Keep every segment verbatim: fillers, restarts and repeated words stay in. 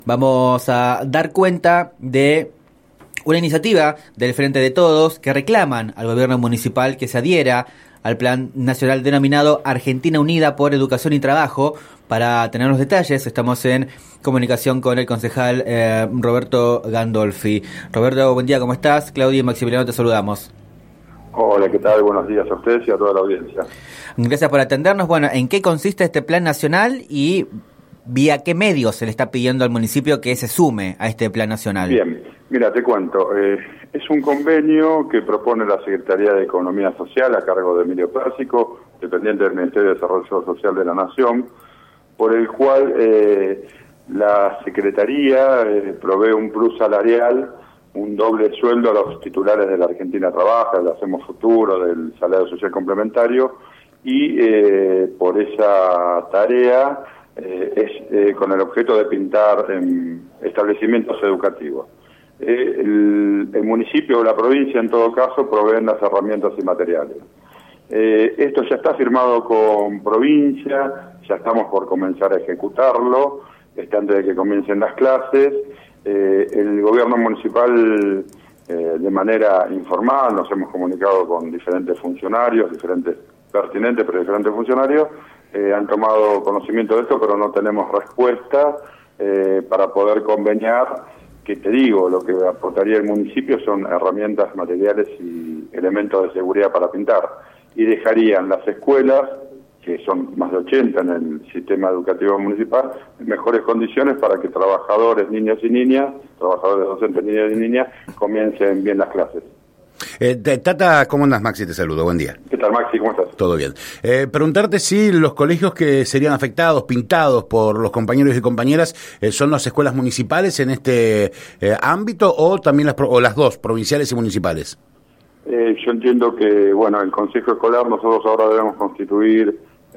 Vamos a dar cuenta de una iniciativa del Frente de Todos que reclaman al gobierno municipal que se adhiera al plan nacional denominado Argentina Unida por Educación y Trabajo. Para tener los detalles, estamos en comunicación con el concejal eh, Roberto Gandolfi. Roberto, buen día, ¿cómo estás? Claudia y Maximiliano, te saludamos. Hola, ¿qué tal? Buenos días a ustedes y a toda la audiencia. Gracias por atendernos. Bueno, ¿en qué consiste este plan nacional y vía qué medios se le está pidiendo al municipio que se sume a este plan nacional? Bien, mira, te cuento. Eh, es un convenio que propone la Secretaría de Economía Social a cargo de Emilio Plácico, dependiente del Ministerio de Desarrollo Social de la Nación, por el cual eh, la Secretaría eh, provee un plus salarial, un doble sueldo a los titulares de la Argentina Trabaja, del Hacemos Futuro, del Salario Social Complementario, y eh, por esa tarea eh, es eh, con el objeto de pintar en establecimientos educativos. Eh, el, el municipio o la provincia, en todo caso, proveen las herramientas y materiales. Eh, esto ya está firmado con provincia, ya estamos por comenzar a ejecutarlo, este, antes de que comiencen las clases. Eh, el gobierno municipal, eh, de manera informal, nos hemos comunicado con diferentes funcionarios, diferentes pertinentes, pero diferentes funcionarios, eh, han tomado conocimiento de esto, pero no tenemos respuesta eh, para poder conveniar, que te digo, lo que aportaría el municipio son herramientas, materiales y elementos de seguridad para pintar, y dejarían las escuelas, que son más de ochenta en el sistema educativo municipal, en mejores condiciones para que trabajadores, niños y niñas, trabajadores docentes, niños y niñas, comiencen bien las clases. Eh, Tata, ¿cómo andas? Maxi, te saludo, buen día. ¿Qué tal, Maxi? ¿Cómo estás? Todo bien. Eh, preguntarte si los colegios que serían afectados, pintados por los compañeros y compañeras, eh, son las escuelas municipales en este eh, ámbito o también las, o las dos, provinciales y municipales. Eh, yo entiendo que, bueno, el Consejo Escolar, nosotros ahora debemos constituir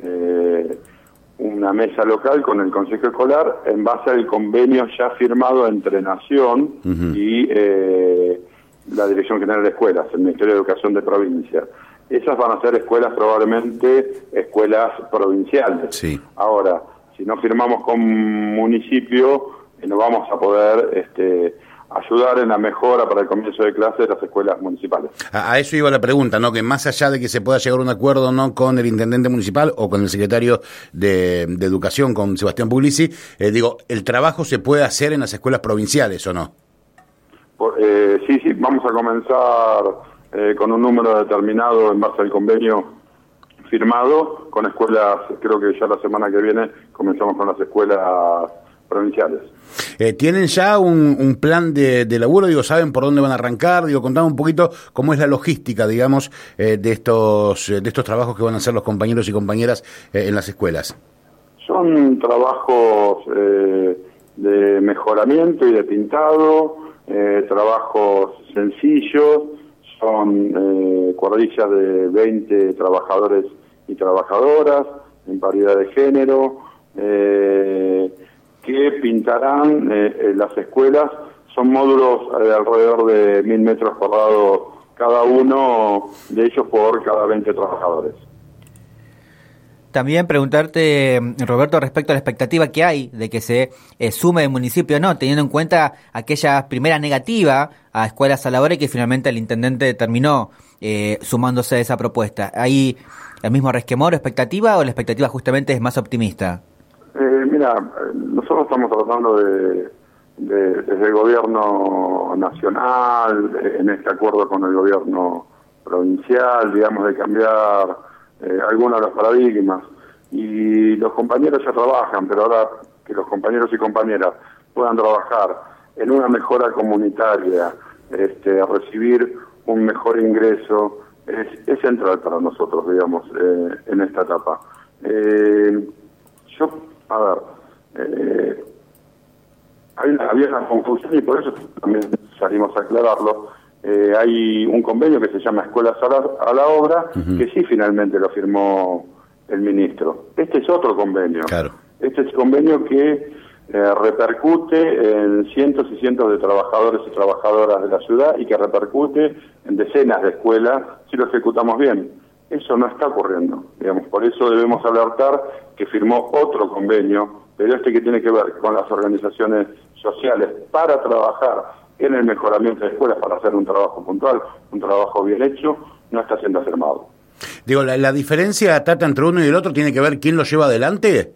eh, una mesa local con el Consejo Escolar en base al convenio ya firmado entre Nación uh-huh. y eh, la Dirección General de Escuelas, el Ministerio de Educación de Provincia. Esas van a ser escuelas, probablemente escuelas provinciales. Sí. Ahora, si no firmamos con municipio, eh, no vamos a poder este, ayudar en la mejora para el comienzo de clase de las escuelas municipales. A, a eso iba la pregunta, ¿no? Que más allá de que se pueda llegar a un acuerdo no con el intendente municipal o con el secretario de, de Educación, con Sebastián Puglisi, eh, digo, ¿el trabajo se puede hacer en las escuelas provinciales o no? Por, eh, sí, sí, vamos a comenzar eh, con un número determinado en base al convenio firmado con escuelas. Creo que ya la semana que viene comenzamos con las escuelas provinciales. Eh, ¿Tienen ya un, un plan de, de laburo? Digo, ¿saben por dónde van a arrancar? Digo, contame un poquito cómo es la logística, digamos, eh, de estos de estos trabajos que van a hacer los compañeros y compañeras eh, en las escuelas. Son trabajos eh, de mejoramiento y de pintado, eh, trabajos sencillos, son eh, cuadrillas de veinte trabajadores y trabajadoras en paridad de género, eh, que pintarán eh, las escuelas. Son módulos de alrededor de mil metros cuadrados cada uno de ellos por cada veinte trabajadores. También preguntarte, Roberto, respecto a la expectativa que hay de que se eh, sume el municipio, ¿no? Teniendo en cuenta aquella primera negativa a escuelas a la hora y que finalmente el intendente terminó eh, sumándose a esa propuesta. ¿Hay el mismo resquemor o expectativa o la expectativa justamente es más optimista? Eh, mira, nosotros estamos tratando de, de, desde el gobierno nacional, en este acuerdo con el gobierno provincial, digamos, de cambiar eh, algunos de los paradigmas. Y los compañeros ya trabajan, pero ahora que los compañeros y compañeras puedan trabajar en una mejora comunitaria, este, recibir un mejor ingreso, es, es central para nosotros, digamos, eh, en esta etapa. Eh, yo A ver, eh, hay una, había una confusión y por eso también salimos a aclararlo. Eh, hay un convenio que se llama Escuelas a la, a la Obra, uh-huh. que sí finalmente lo firmó el ministro. Este es otro convenio. Claro. Este es convenio que eh, repercute en cientos y cientos de trabajadores y trabajadoras de la ciudad y que repercute en decenas de escuelas si lo ejecutamos bien. Eso no está ocurriendo, digamos, por eso debemos alertar que firmó otro convenio, pero este que tiene que ver con las organizaciones sociales para trabajar en el mejoramiento de escuelas, para hacer un trabajo puntual, un trabajo bien hecho, no está siendo firmado. Digo, la, la diferencia, Tata, entre uno y el otro tiene que ver quién lo lleva adelante.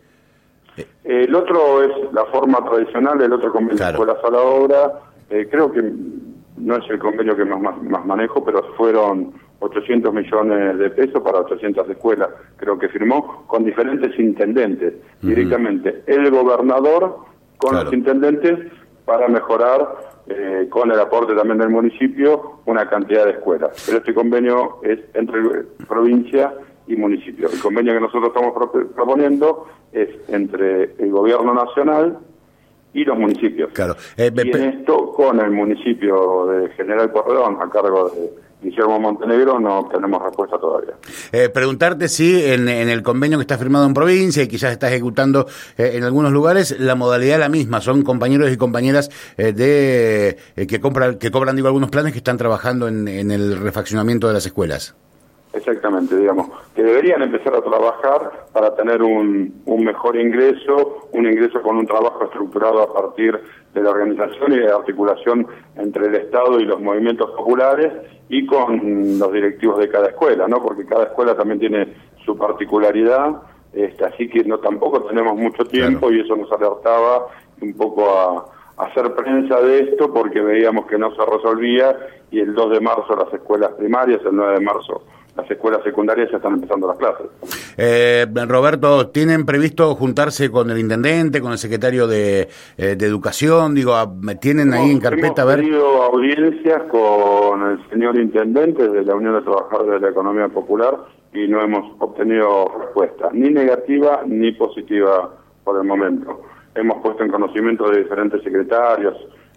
El otro es la forma tradicional, el otro convenio Claro. de escuelas a la obra. Eh, creo que no es el convenio que más, más, más manejo, pero fueron ochocientos millones de pesos para ochocientas escuelas, creo que firmó, con diferentes intendentes, uh-huh. directamente el gobernador con claro. los intendentes para mejorar, eh, con el aporte también del municipio, una cantidad de escuelas. Pero este convenio es entre provincia y municipio. El convenio que nosotros estamos pro- proponiendo es entre el gobierno nacional y los municipios. Claro. Eh, y en esto, con el municipio de General Porredón, a cargo de Guillermo Montenegro, no tenemos respuesta todavía. Eh, preguntarte si en, en el convenio que está firmado en provincia y que ya se está ejecutando eh, en algunos lugares, la modalidad es la misma, son compañeros y compañeras eh, de eh, que compran, que cobran digo algunos planes que están trabajando en, en el refaccionamiento de las escuelas. Exactamente, digamos, que deberían empezar a trabajar para tener un, un mejor ingreso, un ingreso con un trabajo estructurado a partir de la organización y de articulación entre el Estado y los movimientos populares y con los directivos de cada escuela, ¿no? Porque cada escuela también tiene su particularidad, este, así que no tampoco tenemos mucho tiempo. Claro. Y eso nos alertaba un poco a, a hacer prensa de esto porque veíamos que no se resolvía y el dos de marzo las escuelas primarias, el nueve de marzo las escuelas secundarias ya están empezando las clases. Eh, Roberto, ¿tienen previsto juntarse con el intendente, con el secretario de, eh, de Educación? Digo, ¿tienen hemos, ahí en carpeta? Hemos a ver. tenido audiencias con el señor intendente de la Unión de Trabajadores de la Economía Popular y no hemos obtenido respuesta, ni negativa ni positiva por el momento. Hemos puesto en conocimiento de diferentes secretarios,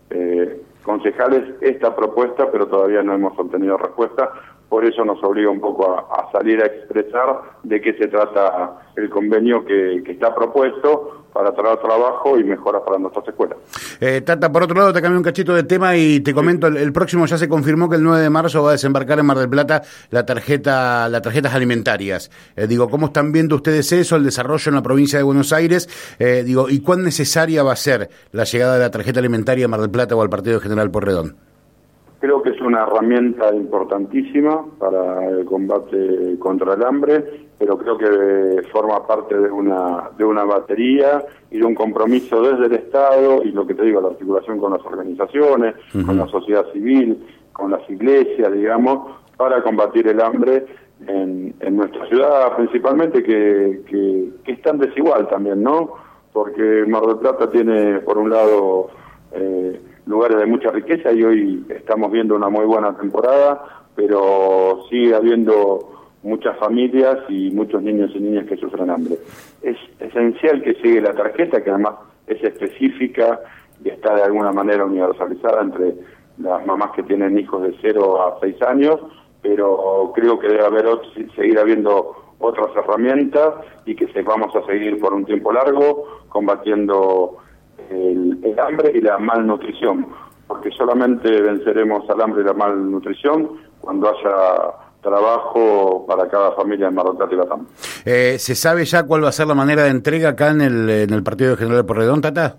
eh, concejales, esta propuesta, pero todavía no hemos obtenido respuesta. Por eso nos obliga un poco a, a salir a expresar de qué se trata el convenio que, que está propuesto para traer trabajo y mejoras para nuestras escuelas. Eh, Tata, por otro lado, te cambio un cachito de tema y te comento, el, el próximo ya se confirmó que el nueve de marzo va a desembarcar en Mar del Plata la tarjeta, las tarjetas alimentarias. Eh, digo, ¿cómo están viendo ustedes eso, el desarrollo en la provincia de Buenos Aires? Eh, digo, ¿y cuán necesaria va a ser la llegada de la tarjeta alimentaria a Mar del Plata o al partido de General Porredón? Creo que es una herramienta importantísima para el combate contra el hambre, pero creo que forma parte de una de una batería y de un compromiso desde el Estado y lo que te digo, la articulación con las organizaciones, uh-huh. con la sociedad civil, con las iglesias, digamos, para combatir el hambre en, en nuestra ciudad, principalmente que, que, que es tan desigual también, ¿no? Porque Mar del Plata tiene, por un lado, eh, lugares de mucha riqueza y hoy estamos viendo una muy buena temporada, pero sigue habiendo muchas familias y muchos niños y niñas que sufren hambre. Es esencial que llegue la tarjeta, que además es específica y está de alguna manera universalizada entre las mamás que tienen hijos de cero a seis años, pero creo que debe haber seguir habiendo otras herramientas y que se vamos a seguir por un tiempo largo combatiendo El, el hambre y la malnutrición, porque solamente venceremos al hambre y la malnutrición cuando haya trabajo para cada familia en Mar del Plata y Latam. Eh, ¿Se sabe ya cuál va a ser la manera de entrega acá en el, en el partido de General Porredón, Tata?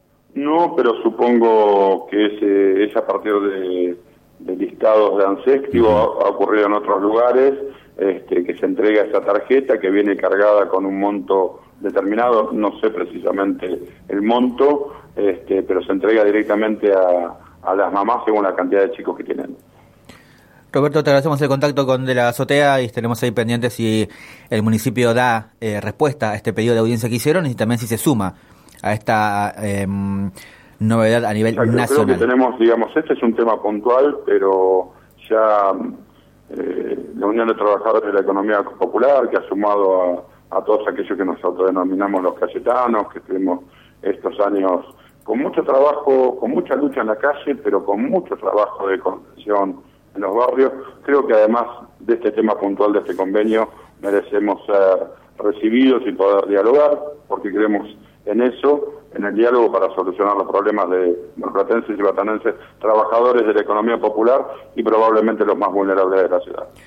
No, pero supongo que es, eh, es a partir de, de listados de ANSES, uh-huh. ha, ha ocurrido en otros lugares, este, que se entrega esa tarjeta que viene cargada con un monto determinado, no sé precisamente el monto, este, pero se entrega directamente a, a las mamás según la cantidad de chicos que tienen. Roberto, te agradecemos el contacto con De la Azotea y estaremos ahí pendientes si el municipio da eh, respuesta a este pedido de audiencia que hicieron y también si se suma a esta eh, novedad a nivel Exacto, nacional. Creo que tenemos, digamos, este es un tema puntual, pero ya eh, la Unión de Trabajadores de la Economía Popular, que ha sumado a a todos aquellos que nos autodenominamos los cayetanos, que estuvimos estos años con mucho trabajo, con mucha lucha en la calle, pero con mucho trabajo de contención en los barrios. Creo que además de este tema puntual de este convenio merecemos ser recibidos y poder dialogar, porque creemos en eso, en el diálogo para solucionar los problemas de marplatenses y batanenses, trabajadores de la economía popular y probablemente los más vulnerables de la ciudad.